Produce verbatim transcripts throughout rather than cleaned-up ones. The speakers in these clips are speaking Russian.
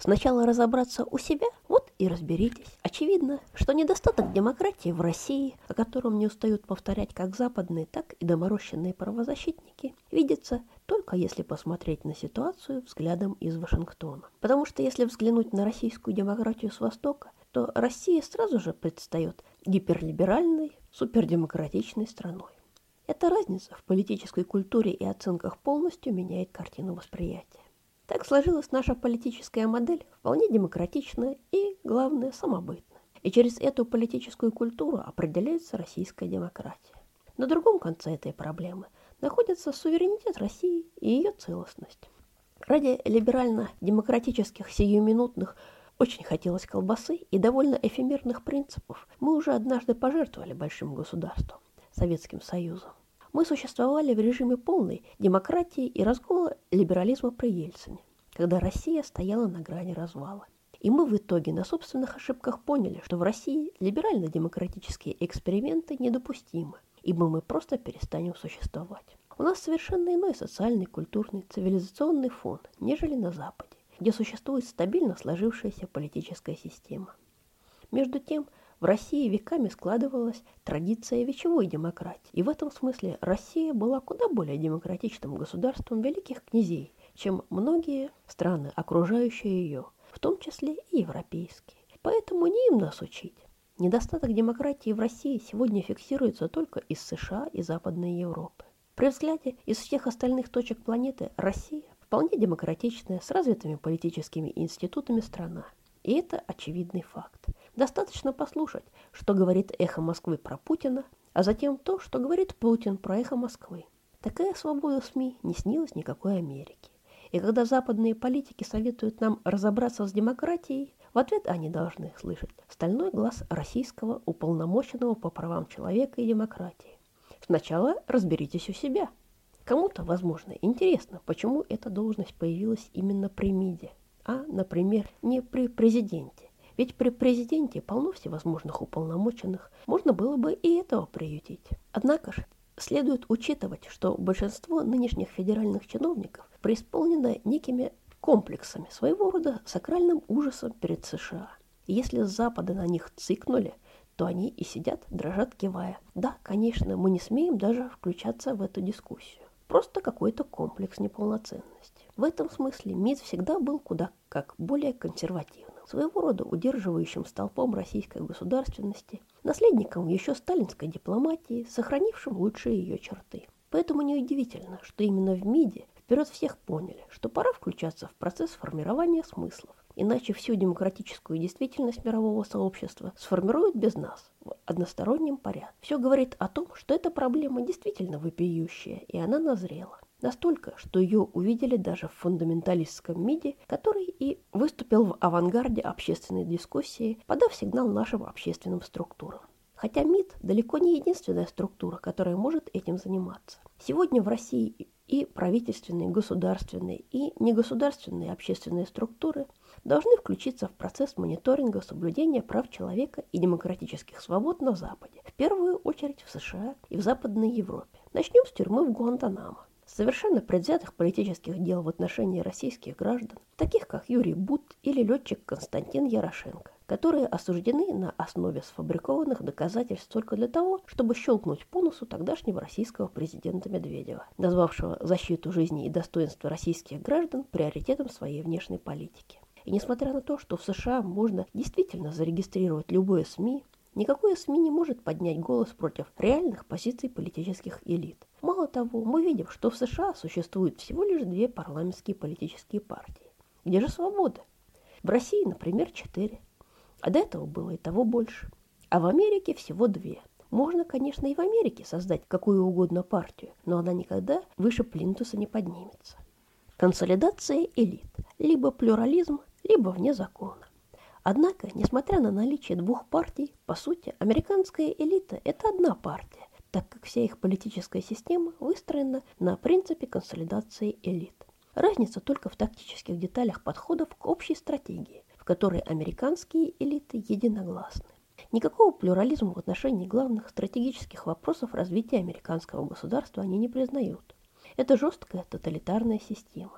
Сначала разобраться у себя, вот и разберитесь. Очевидно, что недостаток демократии в России, о котором не устают повторять как западные, так и доморощенные правозащитники, видится только если посмотреть на ситуацию взглядом из Вашингтона. Потому что если взглянуть на российскую демократию с Востока, то Россия сразу же предстает гиперлиберальной, супердемократичной страной. Эта разница в политической культуре и оценках полностью меняет картину восприятия. Так сложилась наша политическая модель, вполне демократичная и, главное, самобытная. И через эту политическую культуру определяется российская демократия. На другом конце этой проблемы находится суверенитет России и ее целостность. Ради либерально-демократических сиюминутных очень хотелось колбасы и довольно эфемерных принципов мы уже однажды пожертвовали большим государством, Советским Союзом. Мы существовали в режиме полной демократии и разгула либерализма при Ельцине, когда Россия стояла на грани развала. И мы в итоге на собственных ошибках поняли, что в России либерально-демократические эксперименты недопустимы, ибо мы просто перестанем существовать. У нас совершенно иной социальный, культурный, цивилизационный фон, нежели на Западе, где существует стабильно сложившаяся политическая система. Между тем, в России веками складывалась традиция вечевой демократии, и в этом смысле Россия была куда более демократичным государством великих князей, чем многие страны, окружающие ее, в том числе и европейские. Поэтому не им нас учить. Недостаток демократии в России сегодня фиксируется только из США и Западной Европы. При взгляде из всех остальных точек планеты Россия вполне демократичная, с развитыми политическими институтами страна. И это очевидный факт. Достаточно послушать, что говорит «Эхо Москвы» про Путина, а затем то, что говорит Путин про «Эхо Москвы». Такая свобода СМИ не снилась никакой Америке. И когда западные политики советуют нам разобраться с демократией, в ответ они должны слышать стальной глаз российского уполномоченного по правам человека и демократии. Сначала разберитесь у себя. Кому-то, возможно, интересно, почему эта должность появилась именно при МИДе, а, например, не при президенте. Ведь при президенте полно всевозможных уполномоченных, можно было бы и этого приютить. Однако же следует учитывать, что большинство нынешних федеральных чиновников преисполнено некими комплексами, своего рода сакральным ужасом перед США. И если с Запада на них цикнули, то они и сидят, дрожат, кивая. Да, конечно, мы не смеем даже включаться в эту дискуссию. Просто какой-то комплекс неполноценности. В этом смысле МИД всегда был куда как более консервативным, своего рода удерживающим столпом российской государственности, наследником еще сталинской дипломатии, сохранившим лучшие ее черты. Поэтому неудивительно, что именно в МИДе вперед всех поняли, что пора включаться в процесс формирования смыслов, иначе всю демократическую действительность мирового сообщества сформируют без нас в одностороннем порядке. Все говорит о том, что эта проблема действительно вопиющая, и она назрела. Настолько, что ее увидели даже в фундаменталистском МИДе, который и выступил в авангарде общественной дискуссии, подав сигнал нашим общественным структурам. Хотя МИД далеко не единственная структура, которая может этим заниматься. Сегодня в России и правительственные, государственные, и негосударственные общественные структуры должны включиться в процесс мониторинга соблюдения прав человека и демократических свобод на Западе, в первую очередь в США и в Западной Европе. Начнем с тюрьмы в Гуантанамо. Совершенно предвзятых политических дел в отношении российских граждан, таких как Юрий Бут или летчик Константин Ярошенко, которые осуждены на основе сфабрикованных доказательств только для того, чтобы щелкнуть по носу тогдашнего российского президента Медведева, назвавшего защиту жизни и достоинства российских граждан приоритетом своей внешней политики. И несмотря на то, что в США можно действительно зарегистрировать любое СМИ, никакое СМИ не может поднять голос против реальных позиций политических элит. Мало того, мы видим, что в США существует всего лишь две парламентские политические партии. Где же свобода? В России, например, четыре. А до этого было и того больше. А в Америке всего две. Можно, конечно, и в Америке создать какую угодно партию, но она никогда выше плинтуса не поднимется. Консолидация элит. Либо плюрализм, либо вне закона. Однако, несмотря на наличие двух партий, по сути, американская элита – это одна партия, так как вся их политическая система выстроена на принципе консолидации элит. Разница только в тактических деталях подходов к общей стратегии, в которой американские элиты единогласны. Никакого плюрализма в отношении главных стратегических вопросов развития американского государства они не признают. Это жесткая тоталитарная система.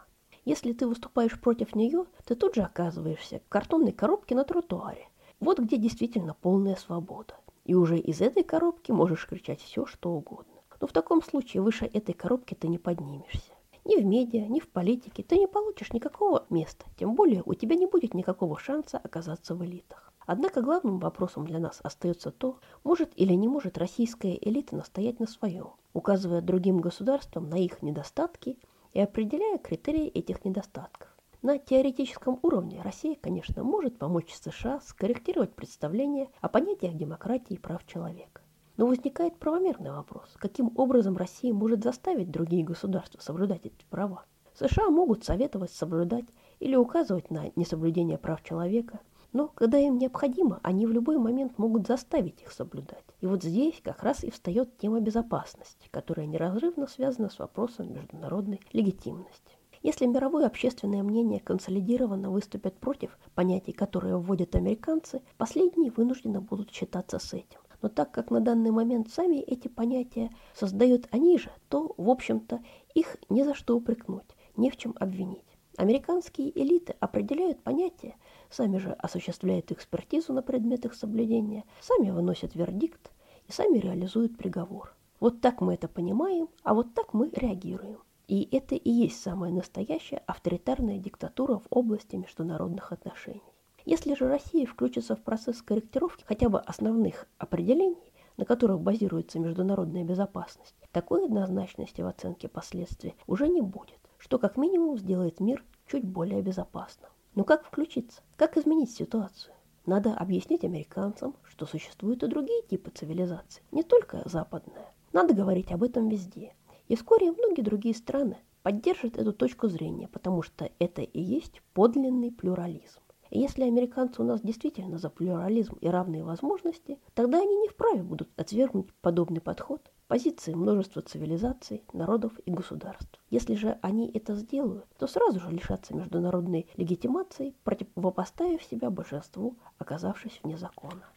Если ты выступаешь против нее, ты тут же оказываешься в картонной коробке на тротуаре. Вот где действительно полная свобода. И уже из этой коробки можешь кричать все, что угодно. Но в таком случае выше этой коробки ты не поднимешься. Ни в медиа, ни в политике ты не получишь никакого места, тем более у тебя не будет никакого шанса оказаться в элитах. Однако главным вопросом для нас остается то, может или не может российская элита настоять на своем, указывая другим государствам на их недостатки и определяя критерии этих недостатков. На теоретическом уровне Россия, конечно, может помочь США скорректировать представления о понятиях демократии и прав человека. Но возникает правомерный вопрос, каким образом Россия может заставить другие государства соблюдать эти права. США могут советовать соблюдать или указывать на несоблюдение прав человека, но когда им необходимо, они в любой момент могут заставить их соблюдать. И вот здесь как раз и встает тема безопасности, которая неразрывно связана с вопросом международной легитимности. Если мировое общественное мнение консолидированно выступит против понятий, которые вводят американцы, последние вынуждены будут считаться с этим. Но так как на данный момент сами эти понятия создают они же, то, в общем-то, их ни за что упрекнуть, не в чем обвинить. Американские элиты определяют понятия, сами же осуществляют экспертизу на предмет их соблюдения, сами выносят вердикт и сами реализуют приговор. Вот так мы это понимаем, а вот так мы реагируем. И это и есть самая настоящая авторитарная диктатура в области международных отношений. Если же Россия включится в процесс корректировки хотя бы основных определений, на которых базируется международная безопасность, такой однозначности в оценке последствий уже не будет, что как минимум сделает мир чуть более безопасным. Но как включиться? Как изменить ситуацию? Надо объяснить американцам, что существуют и другие типы цивилизаций, не только западная. Надо говорить об этом везде. И вскоре многие другие страны поддержат эту точку зрения, потому что это и есть подлинный плюрализм. И если американцы у нас действительно за плюрализм и равные возможности, тогда они не вправе будут отвергнуть подобный подход позиции множества цивилизаций, народов и государств. Если же они это сделают, то сразу же лишатся международной легитимации, противопоставив себя большинству, оказавшись вне закона.